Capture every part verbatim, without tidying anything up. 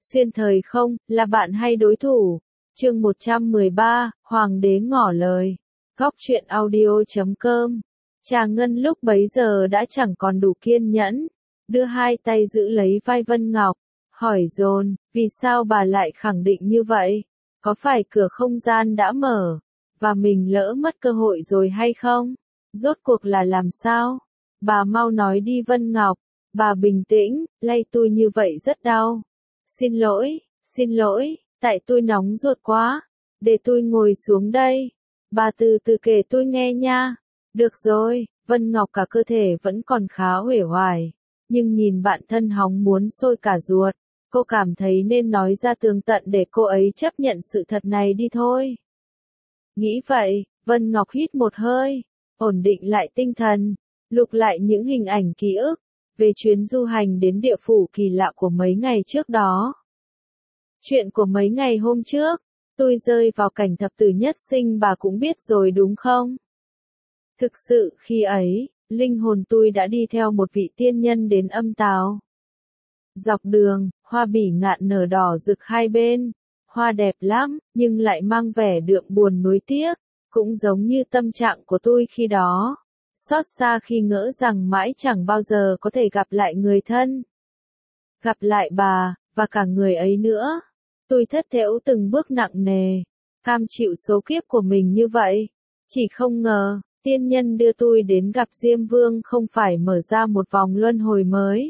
Xuyên thời không, là bạn hay đối thủ? Chương một trăm mười ba, Hoàng đế ngỏ lời. Góc truyện audio chấm com. Trà Ngân lúc bấy giờ đã chẳng còn đủ kiên nhẫn, đưa hai tay giữ lấy vai Vân Ngọc, hỏi dồn, vì sao bà lại khẳng định như vậy? Có phải cửa không gian đã mở, và mình lỡ mất cơ hội rồi hay không? Rốt cuộc là làm sao? Bà mau nói đi Vân Ngọc, bà bình tĩnh, lay tôi như vậy rất đau. Xin lỗi, xin lỗi, tại tôi nóng ruột quá, để tôi ngồi xuống đây. Bà từ từ kể tôi nghe nha. Được rồi, Vân Ngọc cả cơ thể vẫn còn khá uể oải, nhưng nhìn bạn thân hóng muốn sôi cả ruột, cô cảm thấy nên nói ra tường tận để cô ấy chấp nhận sự thật này đi thôi. Nghĩ vậy, Vân Ngọc hít một hơi, ổn định lại tinh thần, lục lại những hình ảnh ký ức về chuyến du hành đến địa phủ kỳ lạ của mấy ngày trước đó. Chuyện của mấy ngày hôm trước, tôi rơi vào cảnh thập tử nhất sinh bà cũng biết rồi đúng không? Thực sự khi ấy, linh hồn tôi đã đi theo một vị tiên nhân đến âm tào. Dọc đường, hoa bỉ ngạn nở đỏ rực hai bên, hoa đẹp lắm, nhưng lại mang vẻ đượm buồn nuối tiếc, cũng giống như tâm trạng của tôi khi đó. Xót xa khi ngỡ rằng mãi chẳng bao giờ có thể gặp lại người thân. Gặp lại bà, và cả người ấy nữa. Tôi thất thểu từng bước nặng nề, cam chịu số kiếp của mình như vậy. Chỉ không ngờ, tiên nhân đưa tôi đến gặp Diêm Vương không phải mở ra một vòng luân hồi mới,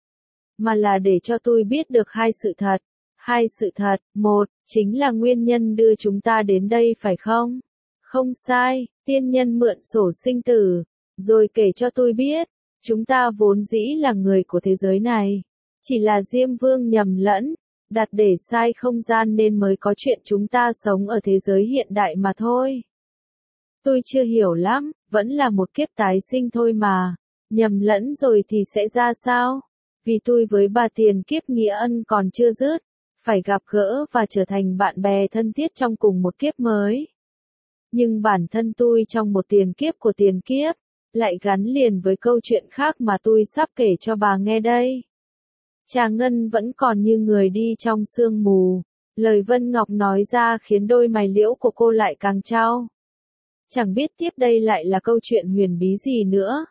mà là để cho tôi biết được hai sự thật. Hai sự thật, một, chính là nguyên nhân đưa chúng ta đến đây phải không? Không sai, tiên nhân mượn sổ sinh tử, rồi kể cho tôi biết, chúng ta vốn dĩ là người của thế giới này. Chỉ là Diêm Vương nhầm lẫn, đặt để sai không gian nên mới có chuyện chúng ta sống ở thế giới hiện đại mà thôi. Tôi chưa hiểu lắm, vẫn là một kiếp tái sinh thôi mà, nhầm lẫn rồi thì sẽ ra sao? Vì tôi với bà tiền kiếp nghĩa ân còn chưa dứt, phải gặp gỡ và trở thành bạn bè thân thiết trong cùng một kiếp mới. Nhưng bản thân tôi trong một tiền kiếp của tiền kiếp, lại gắn liền với câu chuyện khác mà tôi sắp kể cho bà nghe đây. Trà Ngân vẫn còn như người đi trong sương mù, lời Vân Ngọc nói ra khiến đôi mày liễu của cô lại càng chau. Chẳng biết tiếp đây lại là câu chuyện huyền bí gì nữa.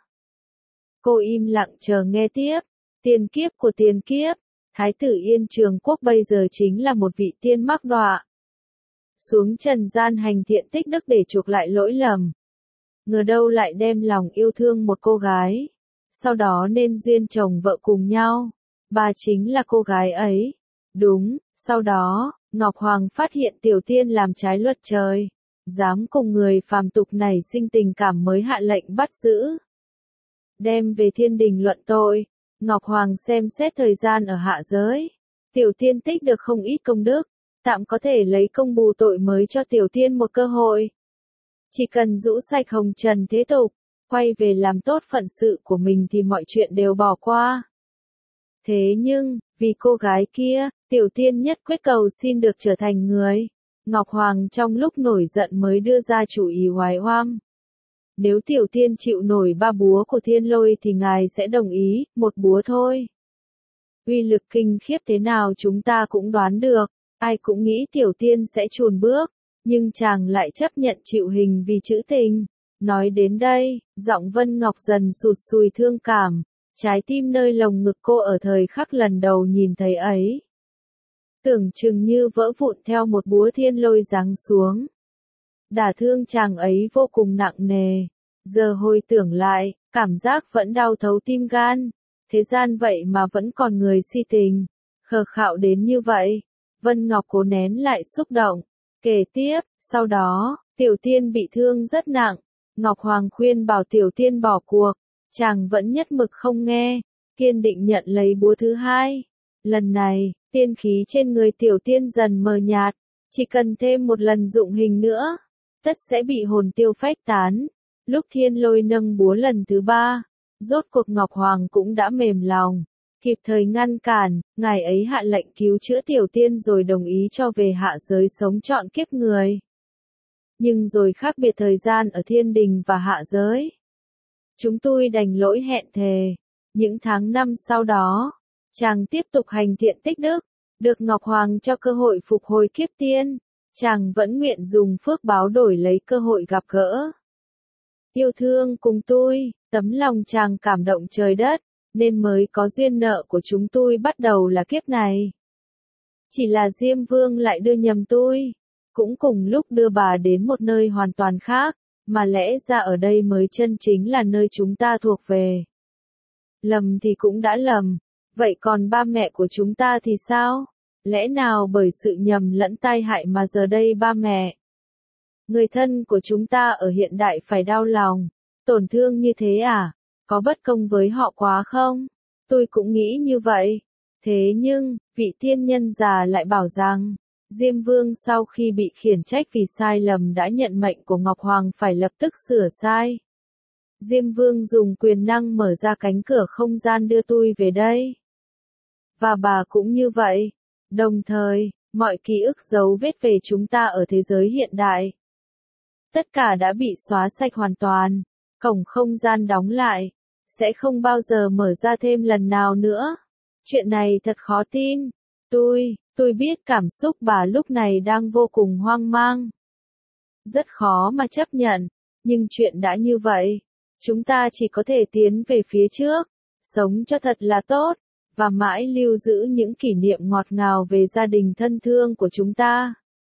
Cô im lặng chờ nghe tiếp. Tiền kiếp của tiền kiếp, Thái tử Yên Trường Quốc bây giờ chính là một vị tiên mắc đọa. Xuống trần gian hành thiện tích đức để chuộc lại lỗi lầm. Ngờ đâu lại đem lòng yêu thương một cô gái. Sau đó nên duyên chồng vợ cùng nhau. Bà chính là cô gái ấy. Đúng, sau đó, Ngọc Hoàng phát hiện tiểu tiên làm trái luật trời. Dám cùng người phàm tục này sinh tình cảm mới hạ lệnh bắt giữ. Đem về thiên đình luận tội. Ngọc Hoàng xem xét thời gian ở hạ giới. Tiểu tiên tích được không ít công đức, tạm có thể lấy công bù tội mới cho tiểu tiên một cơ hội. Chỉ cần rũ sạch hồng trần thế tục, quay về làm tốt phận sự của mình thì mọi chuyện đều bỏ qua. Thế nhưng, vì cô gái kia, tiểu tiên nhất quyết cầu xin được trở thành người. Ngọc Hoàng trong lúc nổi giận mới đưa ra chủ ý oái oăm. Nếu tiểu tiên chịu nổi ba búa của thiên lôi thì ngài sẽ đồng ý, một búa thôi. Uy lực kinh khiếp thế nào chúng ta cũng đoán được, ai cũng nghĩ tiểu tiên sẽ chùn bước, nhưng chàng lại chấp nhận chịu hình vì chữ tình. Nói đến đây, giọng Vân Ngọc dần sụt sùi thương cảm, trái tim nơi lồng ngực cô ở thời khắc lần đầu nhìn thấy ấy. Tưởng chừng như vỡ vụn theo một búa thiên lôi giáng xuống. Đả thương chàng ấy vô cùng nặng nề. Giờ hồi tưởng lại, cảm giác vẫn đau thấu tim gan. Thế gian vậy mà vẫn còn người si tình, khờ khạo đến như vậy. Vân Ngọc cố nén lại xúc động. Kể tiếp, sau đó, tiểu tiên bị thương rất nặng. Ngọc Hoàng khuyên bảo tiểu tiên bỏ cuộc. Chàng vẫn nhất mực không nghe, kiên định nhận lấy búa thứ hai. Lần này, tiên khí trên người tiểu tiên dần mờ nhạt. Chỉ cần thêm một lần dụng hình nữa, tất sẽ bị hồn tiêu phách tán. Lúc thiên lôi nâng búa lần thứ ba, rốt cuộc Ngọc Hoàng cũng đã mềm lòng, kịp thời ngăn cản, ngài ấy hạ lệnh cứu chữa tiểu tiên rồi đồng ý cho về hạ giới sống trọn kiếp người. Nhưng rồi khác biệt thời gian ở thiên đình và hạ giới. Chúng tôi đành lỗi hẹn thề. Những tháng năm sau đó, chàng tiếp tục hành thiện tích đức, Được Ngọc Hoàng cho cơ hội phục hồi kiếp tiên, chàng vẫn nguyện dùng phước báo đổi lấy cơ hội gặp gỡ. Yêu thương cùng tôi, tấm lòng chàng cảm động trời đất, nên mới có duyên nợ của chúng tôi bắt đầu là kiếp này. Chỉ là Diêm Vương lại đưa nhầm tôi, cũng cùng lúc đưa bà đến một nơi hoàn toàn khác, mà lẽ ra ở đây mới chân chính là nơi chúng ta thuộc về. Lầm thì cũng đã lầm, vậy còn ba mẹ của chúng ta thì sao? Lẽ nào bởi sự nhầm lẫn tai hại mà giờ đây ba mẹ, người thân của chúng ta ở hiện đại phải đau lòng, tổn thương như thế à? Có bất công với họ quá không? Tôi cũng nghĩ như vậy. Thế nhưng, vị tiên nhân già lại bảo rằng, Diêm Vương sau khi bị khiển trách vì sai lầm đã nhận mệnh của Ngọc Hoàng phải lập tức sửa sai. Diêm Vương dùng quyền năng mở ra cánh cửa không gian đưa tôi về đây. Và bà cũng như vậy. Đồng thời, mọi ký ức dấu vết về chúng ta ở thế giới hiện đại, tất cả đã bị xóa sạch hoàn toàn, cổng không gian đóng lại, sẽ không bao giờ mở ra thêm lần nào nữa. Chuyện này thật khó tin. Tôi, tôi biết cảm xúc bà lúc này đang vô cùng hoang mang. Rất khó mà chấp nhận, nhưng chuyện đã như vậy. Chúng ta chỉ có thể tiến về phía trước, sống cho thật là tốt, và mãi lưu giữ những kỷ niệm ngọt ngào về gia đình thân thương của chúng ta.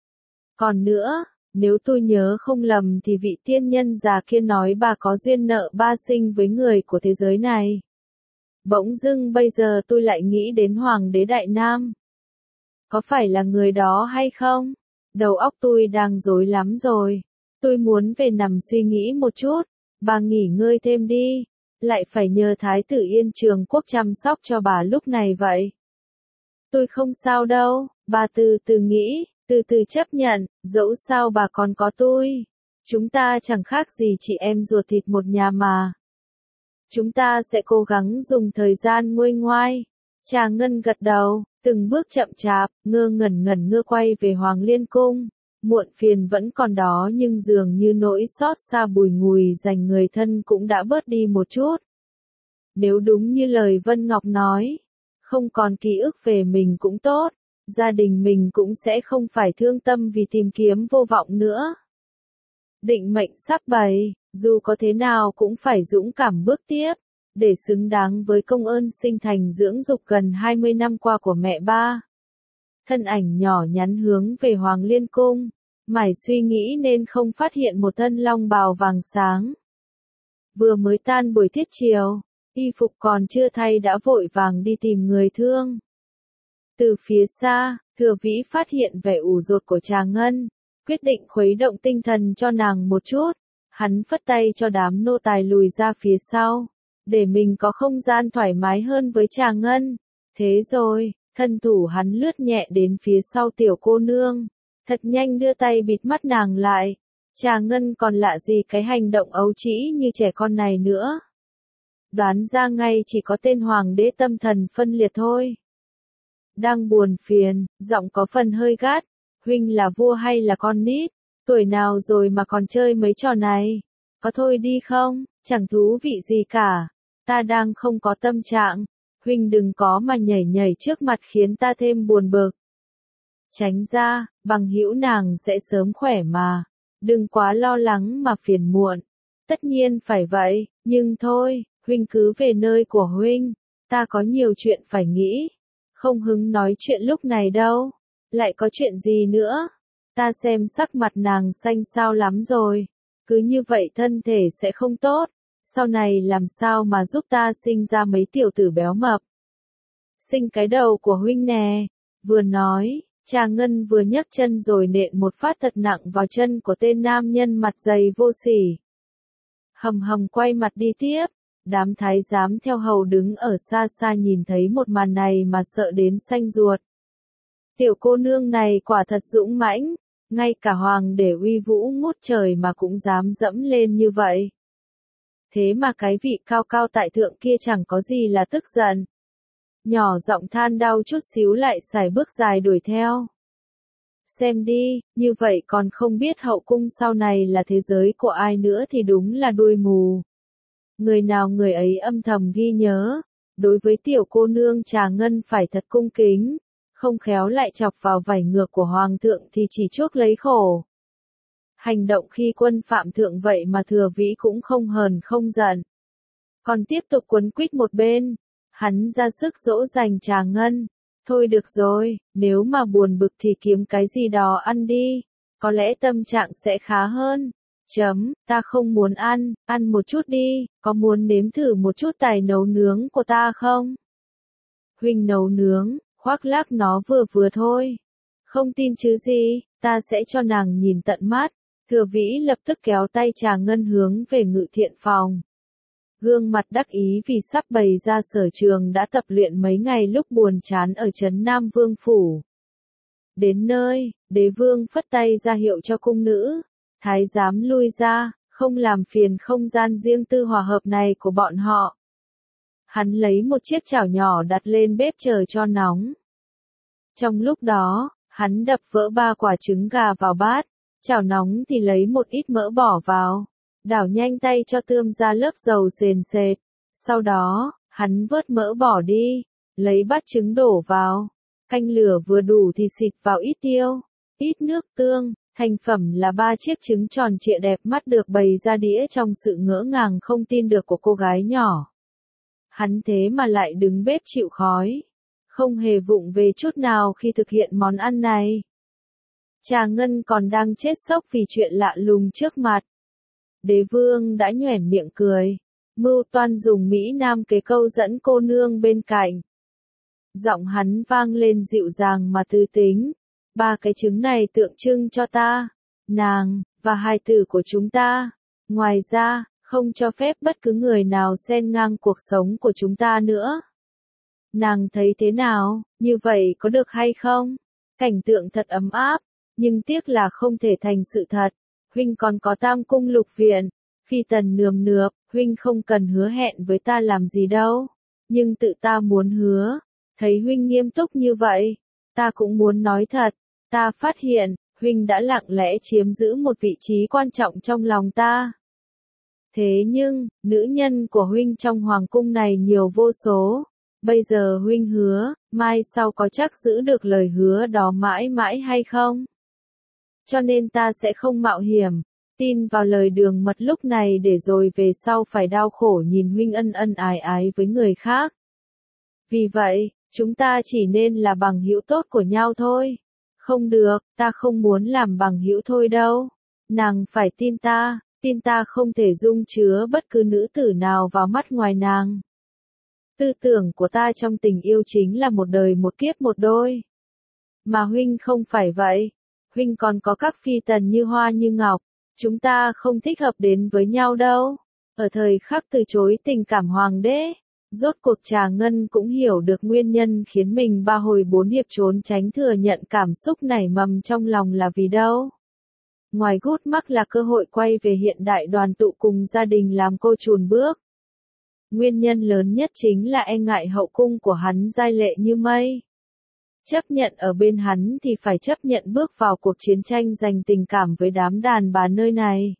Còn nữa, nếu tôi nhớ không lầm thì vị tiên nhân già kia nói bà có duyên nợ ba sinh với người của thế giới này. Bỗng dưng bây giờ tôi lại nghĩ đến Hoàng đế Đại Nam. Có phải là người đó hay không? Đầu óc tôi đang rối lắm rồi. Tôi muốn về nằm suy nghĩ một chút. Bà nghỉ ngơi thêm đi. Lại phải nhờ Thái tử Yên Trường Quốc chăm sóc cho bà lúc này vậy. Tôi không sao đâu, bà từ từ nghĩ, từ từ chấp nhận, dẫu sao bà còn có tôi. Chúng ta chẳng khác gì chị em ruột thịt một nhà mà. Chúng ta sẽ cố gắng dùng thời gian nguôi ngoai. Trà Ngân gật đầu, từng bước chậm chạp, ngơ ngẩn ngẩn ngơ quay về Hoàng Liên Cung. Muộn phiền vẫn còn đó nhưng dường như nỗi xót xa bùi ngùi dành người thân cũng đã bớt đi một chút. Nếu đúng như lời Vân Ngọc nói, không còn ký ức về mình cũng tốt, gia đình mình cũng sẽ không phải thương tâm vì tìm kiếm vô vọng nữa. Định mệnh sắp bày, dù có thế nào cũng phải dũng cảm bước tiếp, để xứng đáng với công ơn sinh thành dưỡng dục gần hai mươi năm qua của mẹ ba. Thân ảnh nhỏ nhắn hướng về Hoàng Liên Cung, mải suy nghĩ nên không phát hiện một thân long bào vàng sáng. Vừa mới tan buổi tiết chiều, y phục còn chưa thay đã vội vàng đi tìm người thương. Từ phía xa, Thừa Vĩ phát hiện vẻ ủ rột của Trà Ngân, quyết định khuấy động tinh thần cho nàng một chút. Hắn phất tay cho đám nô tài lùi ra phía sau, để mình có không gian thoải mái hơn với Trà Ngân. Thế rồi, thân thủ hắn lướt nhẹ đến phía sau tiểu cô nương, thật nhanh đưa tay bịt mắt nàng lại. Trà Ngân còn lạ gì cái hành động ấu trĩ như trẻ con này nữa. Đoán ra ngay chỉ có tên hoàng đế tâm thần phân liệt thôi. Đang buồn phiền, giọng có phần hơi gắt, huynh là vua hay là con nít, tuổi nào rồi mà còn chơi mấy trò này, có thôi đi không, chẳng thú vị gì cả, ta đang không có tâm trạng, huynh đừng có mà nhảy nhảy trước mặt khiến ta thêm buồn bực. Tránh ra, bằng hữu nàng sẽ sớm khỏe mà, đừng quá lo lắng mà phiền muộn, tất nhiên phải vậy, nhưng thôi, huynh cứ về nơi của huynh, ta có nhiều chuyện phải nghĩ, không hứng nói chuyện lúc này đâu, lại có chuyện gì nữa, ta xem sắc mặt nàng xanh xao lắm rồi, cứ như vậy thân thể sẽ không tốt, sau này làm sao mà giúp ta sinh ra mấy tiểu tử béo mập. Sinh cái đầu của huynh nè, vừa nói, Trà Ngân vừa nhấc chân rồi nện một phát thật nặng vào chân của tên nam nhân mặt dày vô sỉ. Hầm hầm quay mặt đi tiếp, đám thái giám theo hầu đứng ở xa xa nhìn thấy một màn này mà sợ đến xanh ruột. Tiểu cô nương này quả thật dũng mãnh, ngay cả hoàng để uy vũ ngút trời mà cũng dám dẫm lên như vậy. Thế mà cái vị cao cao tại thượng kia chẳng có gì là tức giận. Nhỏ giọng than đau chút xíu lại xài bước dài đuổi theo. Xem đi, như vậy còn không biết hậu cung sau này là thế giới của ai nữa thì đúng là đuôi mù. Người nào người ấy âm thầm ghi nhớ, đối với tiểu cô nương Trà Ngân phải thật cung kính, không khéo lại chọc vào vảy ngược của hoàng thượng thì chỉ chuốc lấy khổ. Hành động khi quân phạm thượng vậy mà Thừa Vĩ cũng không hờn không giận. Còn tiếp tục quấn quýt một bên, hắn ra sức dỗ dành Trà Ngân. Thôi được rồi, nếu mà buồn bực thì kiếm cái gì đó ăn đi, có lẽ tâm trạng sẽ khá hơn. Chấm, ta không muốn ăn, ăn một chút đi, có muốn nếm thử một chút tài nấu nướng của ta không? Huynh nấu nướng, khoác lác nó vừa vừa thôi. Không tin chứ gì, ta sẽ cho nàng nhìn tận mắt. Thừa Vĩ lập tức kéo tay Trà Ngân hướng về Ngự Thiện phòng. Gương mặt đắc ý vì sắp bày ra sở trường đã tập luyện mấy ngày lúc buồn chán ở trấn Nam Vương Phủ. Đến nơi, đế vương phất tay ra hiệu cho cung nữ, thái giám lui ra, không làm phiền không gian riêng tư hòa hợp này của bọn họ. Hắn lấy một chiếc chảo nhỏ đặt lên bếp chờ cho nóng. Trong lúc đó, hắn đập vỡ ba quả trứng gà vào bát, chảo nóng thì lấy một ít mỡ bỏ vào. Đảo nhanh tay cho tươm ra lớp dầu sền sệt. Sau đó, hắn vớt mỡ bỏ đi, lấy bát trứng đổ vào. Canh lửa vừa đủ thì xịt vào ít tiêu, ít nước tương. Thành phẩm là ba chiếc trứng tròn trịa đẹp mắt được bày ra đĩa trong sự ngỡ ngàng không tin được của cô gái nhỏ. Hắn thế mà lại đứng bếp chịu khói, không hề vụng về chút nào khi thực hiện món ăn này. Trà Ngân còn đang chết sốc vì chuyện lạ lùng trước mặt. Đế vương đã nhoẻn miệng cười, mưu toan dùng Mỹ Nam kế câu dẫn cô nương bên cạnh. Giọng hắn vang lên dịu dàng mà tư tính. Ba cái trứng này tượng trưng cho ta, nàng, và hài tử của chúng ta. Ngoài ra, không cho phép bất cứ người nào xen ngang cuộc sống của chúng ta nữa. Nàng thấy thế nào, như vậy có được hay không? Cảnh tượng thật ấm áp, nhưng tiếc là không thể thành sự thật. Huynh còn có Tam cung lục viện. Phi Tần nườm nượp, huynh không cần hứa hẹn với ta làm gì đâu. Nhưng tự ta muốn hứa. Thấy huynh nghiêm túc như vậy, ta cũng muốn nói thật. Ta phát hiện, huynh đã lặng lẽ chiếm giữ một vị trí quan trọng trong lòng ta. Thế nhưng, nữ nhân của huynh trong hoàng cung này nhiều vô số. Bây giờ huynh hứa, mai sau có chắc giữ được lời hứa đó mãi mãi hay không? Cho nên ta sẽ không mạo hiểm, tin vào lời đường mật lúc này để rồi về sau phải đau khổ nhìn huynh ân ân ái ái với người khác. Vì vậy, chúng ta chỉ nên là bằng hữu tốt của nhau thôi. Không được, ta không muốn làm bằng hữu thôi đâu. Nàng phải tin ta, tin ta không thể dung chứa bất cứ nữ tử nào vào mắt ngoài nàng. Tư tưởng của ta trong tình yêu chính là một đời một kiếp một đôi. Mà huynh không phải vậy. Huynh còn có các phi tần như hoa như ngọc. Chúng ta không thích hợp đến với nhau đâu. Ở thời khắc từ chối tình cảm hoàng đế, rốt cuộc Trà Ngân cũng hiểu được nguyên nhân khiến mình ba hồi bốn hiệp trốn tránh thừa nhận cảm xúc nảy mầm trong lòng là vì đâu. Ngoài gút mắc là cơ hội quay về hiện đại đoàn tụ cùng gia đình làm cô chùn bước. Nguyên nhân lớn nhất chính là e ngại hậu cung của hắn giai lệ như mây. Chấp nhận ở bên hắn thì phải chấp nhận bước vào cuộc chiến tranh giành tình cảm với đám đàn bà nơi này.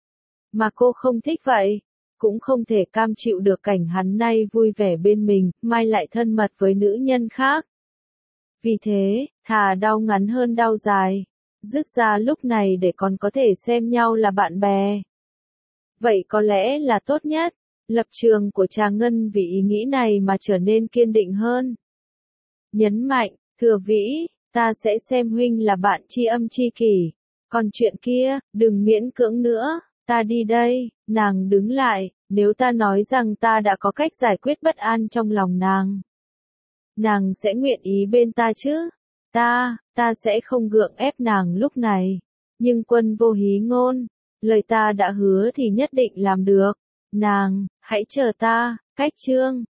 Mà cô không thích vậy, cũng không thể cam chịu được cảnh hắn nay vui vẻ bên mình, mai lại thân mật với nữ nhân khác. Vì thế, thà đau ngắn hơn đau dài, dứt ra lúc này để còn có thể xem nhau là bạn bè. Vậy có lẽ là tốt nhất. Lập trường của Trà Ngân vì ý nghĩ này mà trở nên kiên định hơn. Nhấn mạnh, Thừa Vĩ, ta sẽ xem huynh là bạn tri âm tri kỷ. Còn chuyện kia, đừng miễn cưỡng nữa, ta đi đây. Nàng đứng lại, nếu ta nói rằng ta đã có cách giải quyết bất an trong lòng nàng. Nàng sẽ nguyện ý bên ta chứ? Ta, ta sẽ không gượng ép nàng lúc này. Nhưng quân vô hí ngôn, lời ta đã hứa thì nhất định làm được. Nàng, hãy chờ ta, cách chương.